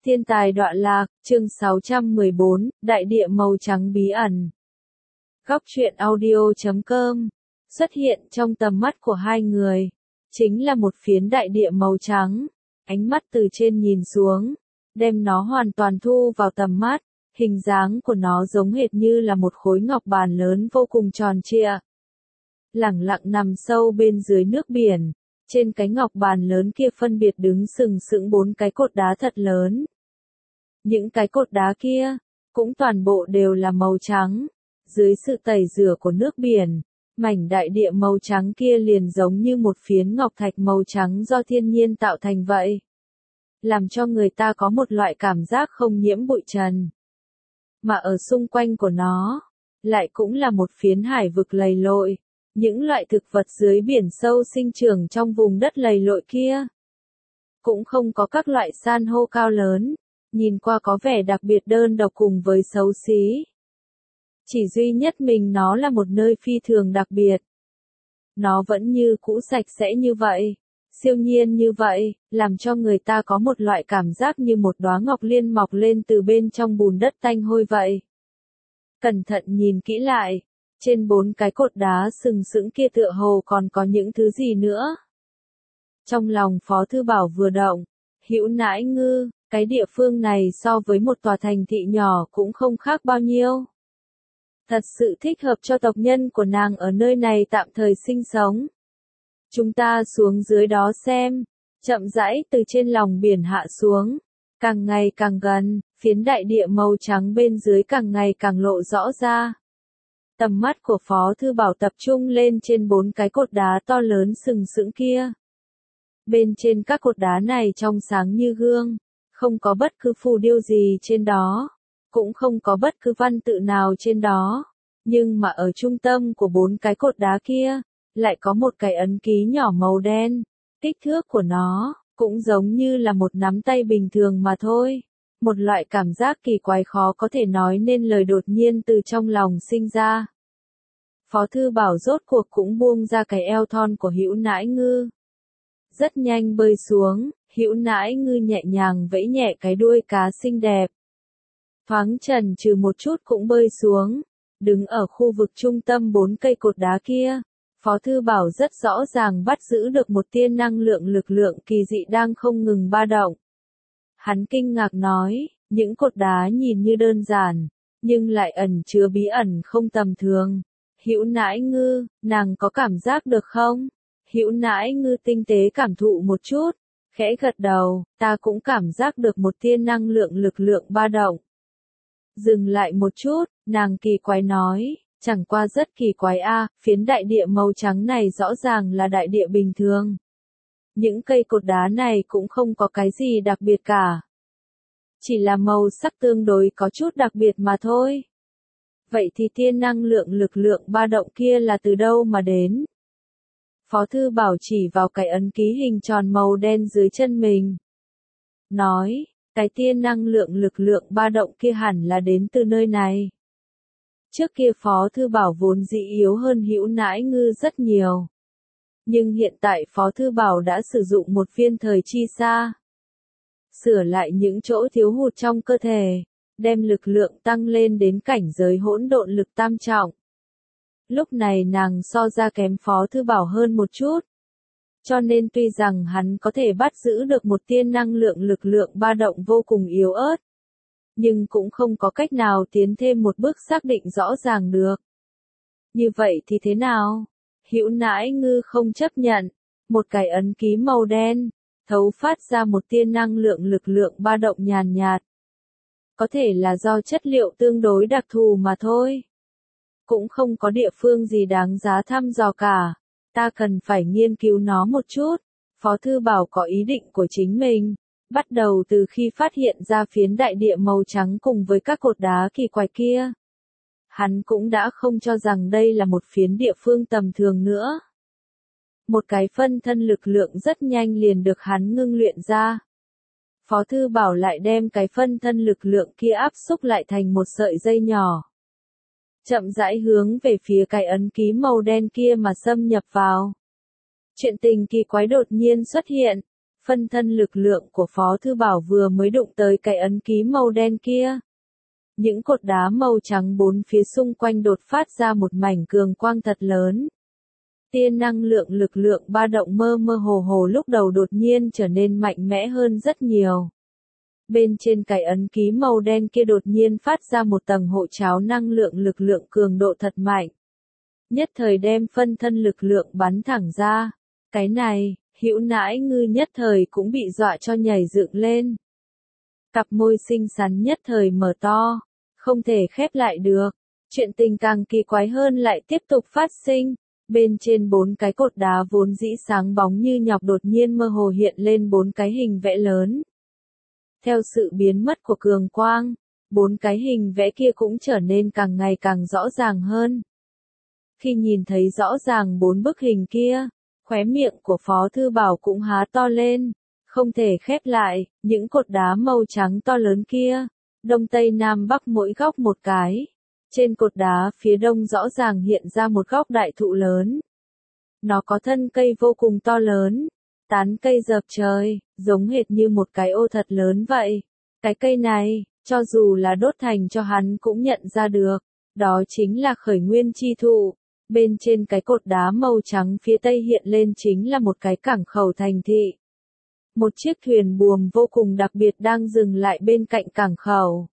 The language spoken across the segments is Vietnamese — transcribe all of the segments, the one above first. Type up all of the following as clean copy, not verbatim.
Thiên tài đọa lạc, chương 614, Đại địa màu trắng bí ẩn. Góc truyện audio.com. Xuất hiện trong tầm mắt của hai người, chính là một phiến đại địa màu trắng. Ánh mắt từ trên nhìn xuống, đem nó hoàn toàn thu vào tầm mắt. Hình dáng của nó giống hệt như là một khối ngọc bàn lớn vô cùng tròn trịa. Lẳng lặng nằm sâu bên dưới nước biển. Trên cái ngọc bàn lớn kia phân biệt đứng sừng sững 4 cái cột đá thật lớn. Những cái cột đá kia, cũng toàn bộ đều là màu trắng. Dưới sự tẩy rửa của nước biển, mảnh đại địa màu trắng kia liền giống như một phiến ngọc thạch màu trắng do thiên nhiên tạo thành vậy. Làm cho người ta có một loại cảm giác không nhiễm bụi trần. Mà ở xung quanh của nó, lại cũng là một phiến hải vực lầy lội. Những loại thực vật dưới biển sâu sinh trưởng trong vùng đất lầy lội kia. Cũng không có các loại san hô cao lớn, nhìn qua có vẻ đặc biệt đơn độc cùng với xấu xí. Chỉ duy nhất mình nó là một nơi phi thường đặc biệt. Nó vẫn như cũ sạch sẽ như vậy, siêu nhiên như vậy, làm cho người ta có một loại cảm giác như một đóa ngọc liên mọc lên từ bên trong bùn đất tanh hôi vậy. Cẩn thận nhìn kỹ lại. Trên 4 cái cột đá sừng sững kia tựa hồ còn có những thứ gì nữa. Trong lòng Phó Thư Bảo vừa động, Hữu Nãi Ngư, cái địa phương này so với một tòa thành thị nhỏ cũng không khác bao nhiêu. Thật sự thích hợp cho tộc nhân của nàng ở nơi này tạm thời sinh sống. Chúng ta xuống dưới đó xem, chậm rãi từ trên lòng biển hạ xuống, càng ngày càng gần, phiến đại địa màu trắng bên dưới càng ngày càng lộ rõ ra. Tầm mắt của Phó Thư Bảo tập trung lên trên 4 cái cột đá to lớn sừng sững kia. Bên trên các cột đá này trong sáng như gương, không có bất cứ phù điêu gì trên đó, cũng không có bất cứ văn tự nào trên đó. Nhưng mà ở trung tâm của 4 cái cột đá kia, lại có một cái ấn ký nhỏ màu đen. Kích thước của nó, cũng giống như là một nắm tay bình thường mà thôi. Một loại cảm giác kỳ quái khó có thể nói nên lời đột nhiên từ trong lòng sinh ra. Phó Thư Bảo rốt cuộc cũng buông ra cái eo thon của Hữu Nãi Ngư. Rất nhanh bơi xuống, Hữu Nãi Ngư nhẹ nhàng vẫy nhẹ cái đuôi cá xinh đẹp. Thoáng chần chừ một chút cũng bơi xuống, đứng ở khu vực trung tâm 4 cây cột đá kia. Phó Thư Bảo rất rõ ràng bắt giữ được một tia năng lượng lực lượng kỳ dị đang không ngừng ba động. Hắn kinh ngạc nói, những cột đá nhìn như đơn giản, nhưng lại ẩn chứa bí ẩn không tầm thường. Hữu Nãi Ngư, nàng có cảm giác được không? Hữu Nãi Ngư tinh tế cảm thụ một chút, khẽ gật đầu, ta cũng cảm giác được một tia năng lượng lực lượng ba động. Dừng lại một chút, nàng kỳ quái nói, chẳng qua rất kỳ quái phiến đại địa màu trắng này rõ ràng là đại địa bình thường. Những cây cột đá này cũng không có cái gì đặc biệt cả. Chỉ là màu sắc tương đối có chút đặc biệt mà thôi. Vậy thì tia năng lượng lực lượng ba động kia là từ đâu mà đến? Phó Thư Bảo chỉ vào cái ấn ký hình tròn màu đen dưới chân mình. Nói, cái tia năng lượng lực lượng ba động kia hẳn là đến từ nơi này. Trước kia Phó Thư Bảo vốn dĩ yếu hơn Hữu Nãi Ngư rất nhiều. Nhưng hiện tại Phó Thư Bảo đã sử dụng một viên thời chi sa. Sửa lại những chỗ thiếu hụt trong cơ thể, đem lực lượng tăng lên đến cảnh giới hỗn độn lực tam trọng. Lúc này nàng so ra kém Phó Thư Bảo hơn một chút. Cho nên tuy rằng hắn có thể bắt giữ được một tia năng lượng lực lượng ba động vô cùng yếu ớt, nhưng cũng không có cách nào tiến thêm một bước xác định rõ ràng được. Như vậy thì thế nào? Hữu Nãi Ngư không chấp nhận, một cái ấn ký màu đen, thấu phát ra một tia năng lượng lực lượng ba động nhàn nhạt. Có thể là do chất liệu tương đối đặc thù mà thôi. Cũng không có địa phương gì đáng giá thăm dò cả. Ta cần phải nghiên cứu nó một chút. Phó Thư Bảo có ý định của chính mình. Bắt đầu từ khi phát hiện ra phiến đại địa màu trắng cùng với các cột đá kỳ quái kia. Hắn cũng đã không cho rằng đây là một phiến địa phương tầm thường nữa. Một cái phân thân lực lượng rất nhanh liền được hắn ngưng luyện ra. Phó Thư Bảo lại đem cái phân thân lực lượng kia áp xúc lại thành một sợi dây nhỏ. Chậm rãi hướng về phía cái ấn ký màu đen kia mà xâm nhập vào. Chuyện tình kỳ quái đột nhiên xuất hiện. Phân thân lực lượng của Phó Thư Bảo vừa mới đụng tới cái ấn ký màu đen kia. Những cột đá màu trắng bốn phía xung quanh đột phát ra một mảnh cường quang thật lớn. Tia năng lượng lực lượng ba động mơ mơ hồ hồ lúc đầu đột nhiên trở nên mạnh mẽ hơn rất nhiều. Bên trên cái ấn ký màu đen kia đột nhiên phát ra một tầng hộ tráo năng lượng lực lượng cường độ thật mạnh. Nhất thời đem phân thân lực lượng bắn thẳng ra. Cái này, Hữu Nãi Ngư nhất thời cũng bị dọa cho nhảy dựng lên. Cặp môi xinh xắn nhất thời mở to, không thể khép lại được. Chuyện tình càng kỳ quái hơn lại tiếp tục phát sinh. Bên trên bốn cái cột đá vốn dĩ sáng bóng như nhọc đột nhiên mơ hồ hiện lên bốn cái hình vẽ lớn. Theo sự biến mất của cường quang, bốn cái hình vẽ kia cũng trở nên càng ngày càng rõ ràng hơn. Khi nhìn thấy rõ ràng bốn bức hình kia, khóe miệng của Phó Thư Bảo cũng há to lên, không thể khép lại, những cột đá màu trắng to lớn kia, đông tây nam bắc mỗi góc một cái. Trên cột đá phía đông rõ ràng hiện ra một gốc đại thụ lớn. Nó có thân cây vô cùng to lớn, tán cây dợp trời, giống hệt như một cái ô thật lớn vậy. Cái cây này, cho dù là đốt thành cho hắn cũng nhận ra được, đó chính là khởi nguyên chi thụ. Bên trên cái cột đá màu trắng phía tây hiện lên chính là một cái cảng khẩu thành thị. Một chiếc thuyền buồm vô cùng đặc biệt đang dừng lại bên cạnh cảng khẩu.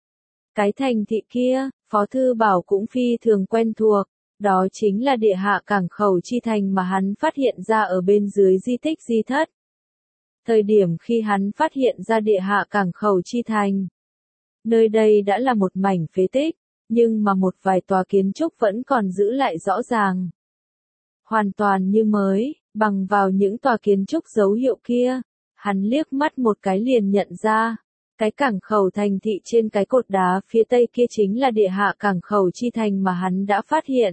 Cái thành thị kia, Phó Thư Bảo cũng phi thường quen thuộc, đó chính là địa hạ cảng khẩu chi thành mà hắn phát hiện ra ở bên dưới di tích di thất. Thời điểm khi hắn phát hiện ra địa hạ cảng khẩu chi thành, nơi đây đã là một mảnh phế tích, nhưng mà một vài tòa kiến trúc vẫn còn giữ lại rõ ràng. Hoàn toàn như mới, bằng vào những tòa kiến trúc dấu hiệu kia, hắn liếc mắt một cái liền nhận ra. Cái cảng khẩu thành thị trên cái cột đá phía tây kia chính là địa hạ cảng khẩu chi thành mà hắn đã phát hiện.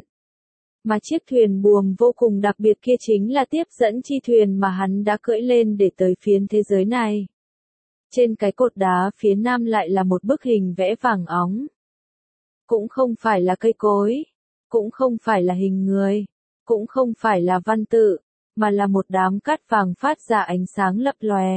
Mà chiếc thuyền buồm vô cùng đặc biệt kia chính là tiếp dẫn chi thuyền mà hắn đã cưỡi lên để tới phiến thế giới này. Trên cái cột đá phía nam lại là một bức hình vẽ vàng óng. Cũng không phải là cây cối, cũng không phải là hình người, cũng không phải là văn tự, mà là một đám cát vàng phát ra ánh sáng lập lòe.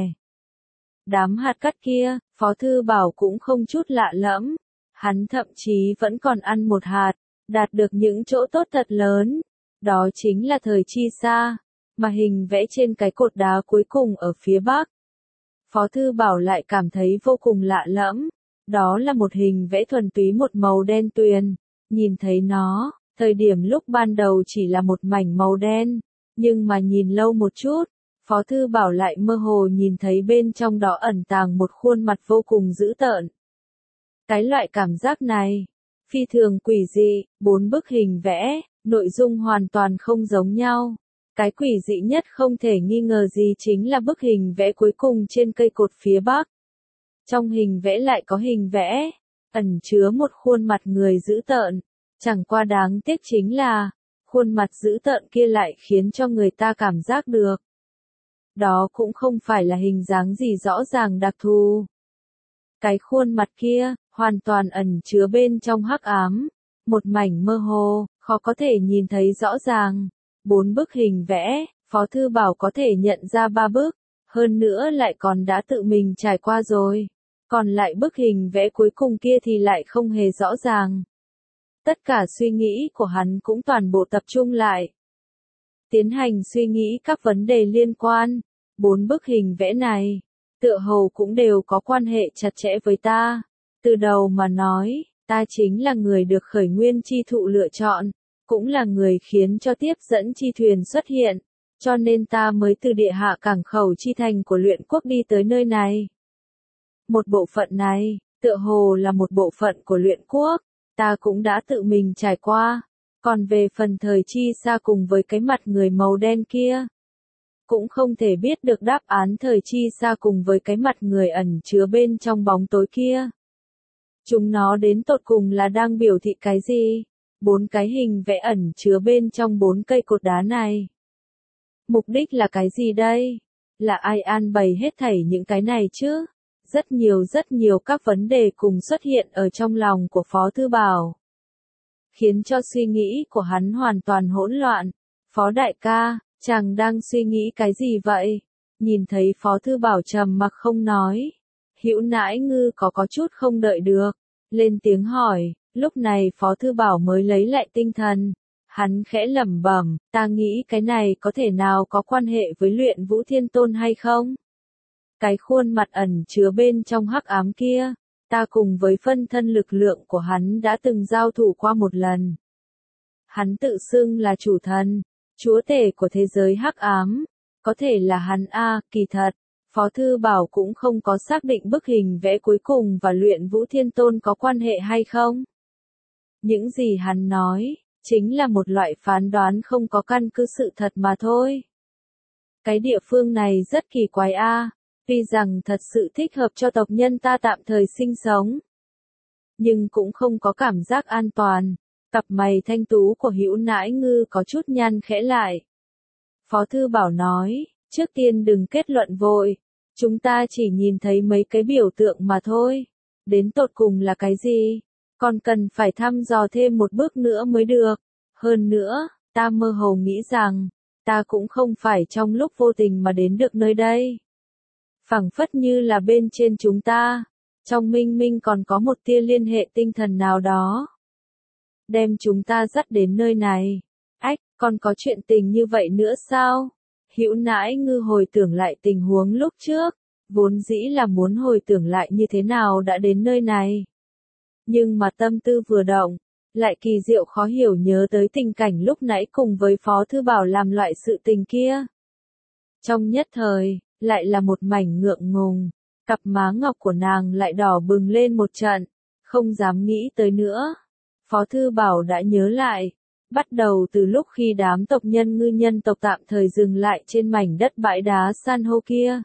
Đám hạt cát kia, Phó Thư Bảo cũng không chút lạ lẫm, hắn thậm chí vẫn còn ăn một hạt, đạt được những chỗ tốt thật lớn, đó chính là thời chi sa, mà hình vẽ trên cái cột đá cuối cùng ở phía bắc. Phó Thư Bảo lại cảm thấy vô cùng lạ lẫm, đó là một hình vẽ thuần túy một màu đen tuyền, nhìn thấy nó, thời điểm lúc ban đầu chỉ là một mảnh màu đen, nhưng mà nhìn lâu một chút, Phó Thư Bảo lại mơ hồ nhìn thấy bên trong đó ẩn tàng một khuôn mặt vô cùng dữ tợn. Cái loại cảm giác này, phi thường quỷ dị, bốn bức hình vẽ, nội dung hoàn toàn không giống nhau. Cái quỷ dị nhất không thể nghi ngờ gì chính là bức hình vẽ cuối cùng trên cây cột phía bắc. Trong hình vẽ lại có hình vẽ, ẩn chứa một khuôn mặt người dữ tợn, chẳng qua đáng tiếc chính là, khuôn mặt dữ tợn kia lại khiến cho người ta cảm giác được. Đó cũng không phải là hình dáng gì rõ ràng đặc thù. Cái khuôn mặt kia, hoàn toàn ẩn chứa bên trong hắc ám, một mảnh mơ hồ, khó có thể nhìn thấy rõ ràng. Bốn bức hình vẽ, Phó Thư Bảo có thể nhận ra ba bức, hơn nữa lại còn đã tự mình trải qua rồi. Còn lại bức hình vẽ cuối cùng kia thì lại không hề rõ ràng. Tất cả suy nghĩ của hắn cũng toàn bộ tập trung lại. Tiến hành suy nghĩ các vấn đề liên quan. Bốn bức hình vẽ này, tựa hồ cũng đều có quan hệ chặt chẽ với ta. Từ đầu mà nói, ta chính là người được khởi nguyên chi thụ lựa chọn, cũng là người khiến cho tiếp dẫn chi thuyền xuất hiện, cho nên ta mới từ địa hạ cảng khẩu chi thành của luyện quốc đi tới nơi này. Một bộ phận này, tựa hồ là một bộ phận của luyện quốc, ta cũng đã tự mình trải qua, còn về phần thời chi sa cùng với cái mặt người màu đen kia, cũng không thể biết được đáp án thời chi sa cùng với cái mặt người ẩn chứa bên trong bóng tối kia. Chúng nó đến tột cùng là đang biểu thị cái gì? Bốn cái hình vẽ ẩn chứa bên trong bốn cây cột đá này. Mục đích là cái gì đây? Là ai an bày hết thảy những cái này chứ? Rất nhiều các vấn đề cùng xuất hiện ở trong lòng của Phó Thư Bảo. Khiến cho suy nghĩ của hắn hoàn toàn hỗn loạn. Phó đại ca, chàng đang suy nghĩ cái gì vậy? Nhìn thấy Phó Thư Bảo trầm mặc không nói. Hữu Nãi Ngư có chút không đợi được. Lên tiếng hỏi, lúc này Phó Thư Bảo mới lấy lại tinh thần. Hắn khẽ lẩm bẩm, ta nghĩ cái này có thể nào có quan hệ với Luyện Vũ Thiên Tôn hay không? Cái khuôn mặt ẩn chứa bên trong hắc ám kia, ta cùng với phân thân lực lượng của hắn đã từng giao thủ qua một lần. Hắn tự xưng là chủ thần, chúa tể của thế giới hắc ám, có thể là hắn kỳ thật. Phó Thư Bảo cũng không có xác định bức hình vẽ cuối cùng và Luyện Vũ Thiên Tôn có quan hệ hay không. Những gì hắn nói, chính là một loại phán đoán không có căn cứ sự thật mà thôi. Cái địa phương này rất kỳ quái tuy rằng thật sự thích hợp cho tộc nhân ta tạm thời sinh sống. Nhưng cũng không có cảm giác an toàn. Cặp mày thanh tú của Hữu Nãi Ngư có chút nhăn khẽ lại. Phó Thư Bảo nói, trước tiên đừng kết luận vội. Chúng ta chỉ nhìn thấy mấy cái biểu tượng mà thôi. Đến tột cùng là cái gì? Còn cần phải thăm dò thêm một bước nữa mới được. Hơn nữa, ta mơ hồ nghĩ rằng, ta cũng không phải trong lúc vô tình mà đến được nơi đây. Phảng phất như là bên trên chúng ta, trong minh minh còn có một tia liên hệ tinh thần nào đó. Đem chúng ta dắt đến nơi này. Còn có chuyện tình như vậy nữa sao? Hữu Nãi Ngư hồi tưởng lại tình huống lúc trước, vốn dĩ là muốn hồi tưởng lại như thế nào đã đến nơi này. Nhưng mà tâm tư vừa động, lại kỳ diệu khó hiểu nhớ tới tình cảnh lúc nãy cùng với Phó Thư Bảo làm loại sự tình kia. Trong nhất thời, lại là một mảnh ngượng ngùng, cặp má ngọc của nàng lại đỏ bừng lên một trận, không dám nghĩ tới nữa. Phó Thư Bảo đã nhớ lại, bắt đầu từ lúc khi đám tộc nhân ngư nhân tộc tạm thời dừng lại trên mảnh đất bãi đá san hô kia.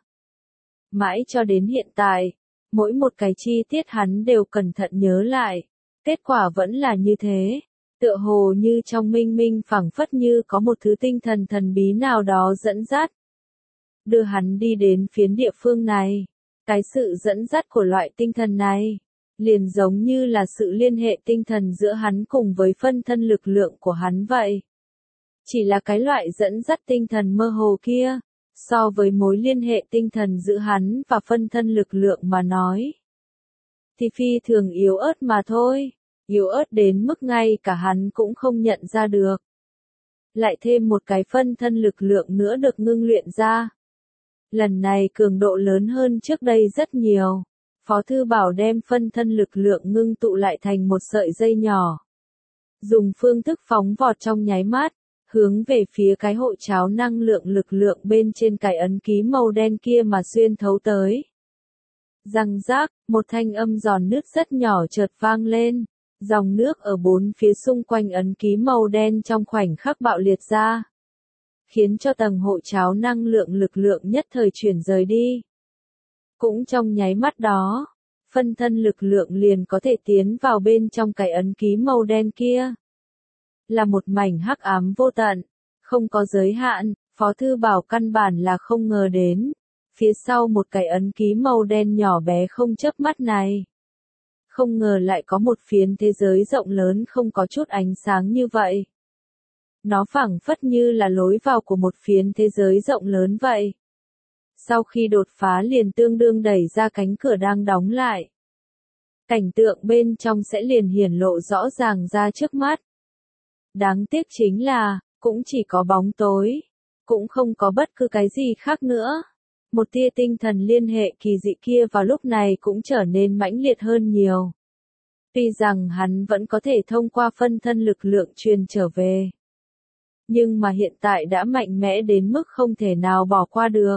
Mãi cho đến hiện tại, mỗi một cái chi tiết hắn đều cẩn thận nhớ lại, kết quả vẫn là như thế, tựa hồ như trong minh minh phảng phất như có một thứ tinh thần thần bí nào đó dẫn dắt. Đưa hắn đi đến phiến địa phương này, cái sự dẫn dắt của loại tinh thần này, liền giống như là sự liên hệ tinh thần giữa hắn cùng với phân thân lực lượng của hắn vậy. Chỉ là cái loại dẫn dắt tinh thần mơ hồ kia, so với mối liên hệ tinh thần giữa hắn và phân thân lực lượng mà nói, thì phi thường yếu ớt mà thôi, yếu ớt đến mức ngay cả hắn cũng không nhận ra được. Lại thêm một cái phân thân lực lượng nữa được ngưng luyện ra. Lần này cường độ lớn hơn trước đây rất nhiều. Phó Thư Bảo đem phân thân lực lượng ngưng tụ lại thành một sợi dây nhỏ. Dùng phương thức phóng vọt trong nháy mắt, hướng về phía cái hộ cháo năng lượng lực lượng bên trên cái ấn ký màu đen kia mà xuyên thấu tới. Răng rác, một thanh âm giòn nước rất nhỏ chợt vang lên. Dòng nước ở bốn phía xung quanh ấn ký màu đen trong khoảnh khắc bạo liệt ra, khiến cho tầng hộ cháo năng lượng lực lượng nhất thời chuyển rời đi. Cũng trong nháy mắt đó, phân thân lực lượng liền có thể tiến vào bên trong cái ấn ký màu đen kia. Là một mảnh hắc ám vô tận, không có giới hạn, Phó Thư Bảo căn bản là không ngờ đến. Phía sau một cái ấn ký màu đen nhỏ bé không chớp mắt này, không ngờ lại có một phiến thế giới rộng lớn không có chút ánh sáng như vậy. Nó phảng phất như là lối vào của một phiến thế giới rộng lớn vậy. Sau khi đột phá liền tương đương đẩy ra cánh cửa đang đóng lại. Cảnh tượng bên trong sẽ liền hiển lộ rõ ràng ra trước mắt. Đáng tiếc chính là, cũng chỉ có bóng tối, cũng không có bất cứ cái gì khác nữa. Một tia tinh thần liên hệ kỳ dị kia vào lúc này cũng trở nên mãnh liệt hơn nhiều. Tuy rằng hắn vẫn có thể thông qua phân thân lực lượng truyền trở về, nhưng mà hiện tại đã mạnh mẽ đến mức không thể nào bỏ qua được.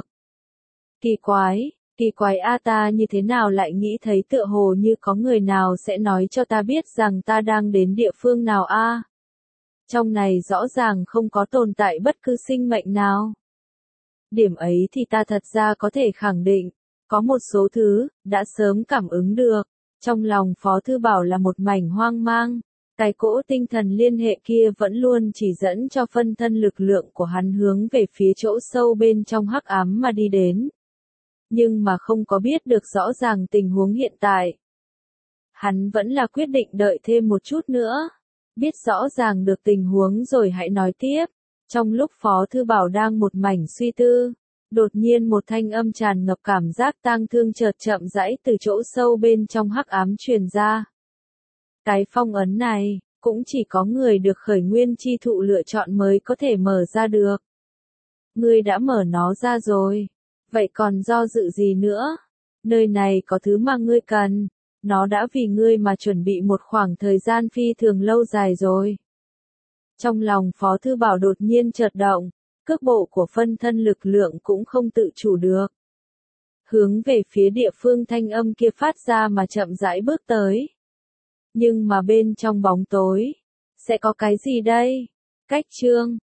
Kỳ quái ta như thế nào lại nghĩ thấy tựa hồ như có người nào sẽ nói cho ta biết rằng ta đang đến địa phương nào Trong này rõ ràng không có tồn tại bất cứ sinh mệnh nào. Điểm ấy thì ta thật ra có thể khẳng định, có một số thứ, đã sớm cảm ứng được. Trong lòng Phó Thư Bảo là một mảnh hoang mang, cái cỗ tinh thần liên hệ kia vẫn luôn chỉ dẫn cho phân thân lực lượng của hắn hướng về phía chỗ sâu bên trong hắc ám mà đi đến. Nhưng mà không có biết được rõ ràng tình huống hiện tại. Hắn vẫn là quyết định đợi thêm một chút nữa, biết rõ ràng được tình huống rồi hãy nói tiếp. Trong lúc Phó Thư Bảo đang một mảnh suy tư, Đột nhiên một thanh âm tràn ngập cảm giác tang thương chợt chậm rãi từ chỗ sâu bên trong hắc ám truyền ra. Cái phong ấn này, cũng chỉ có người được khởi nguyên chi thụ lựa chọn mới có thể mở ra được. Ngươi đã mở nó ra rồi, vậy còn do dự gì nữa? Nơi này có thứ mà ngươi cần, nó đã vì ngươi mà chuẩn bị một khoảng thời gian phi thường lâu dài rồi. Trong lòng Phó Thư Bảo đột nhiên chợt động, cước bộ của phân thân lực lượng cũng không tự chủ được. Hướng về phía địa phương thanh âm kia phát ra mà chậm rãi bước tới. Nhưng mà bên trong bóng tối, sẽ có cái gì đây? Cách chương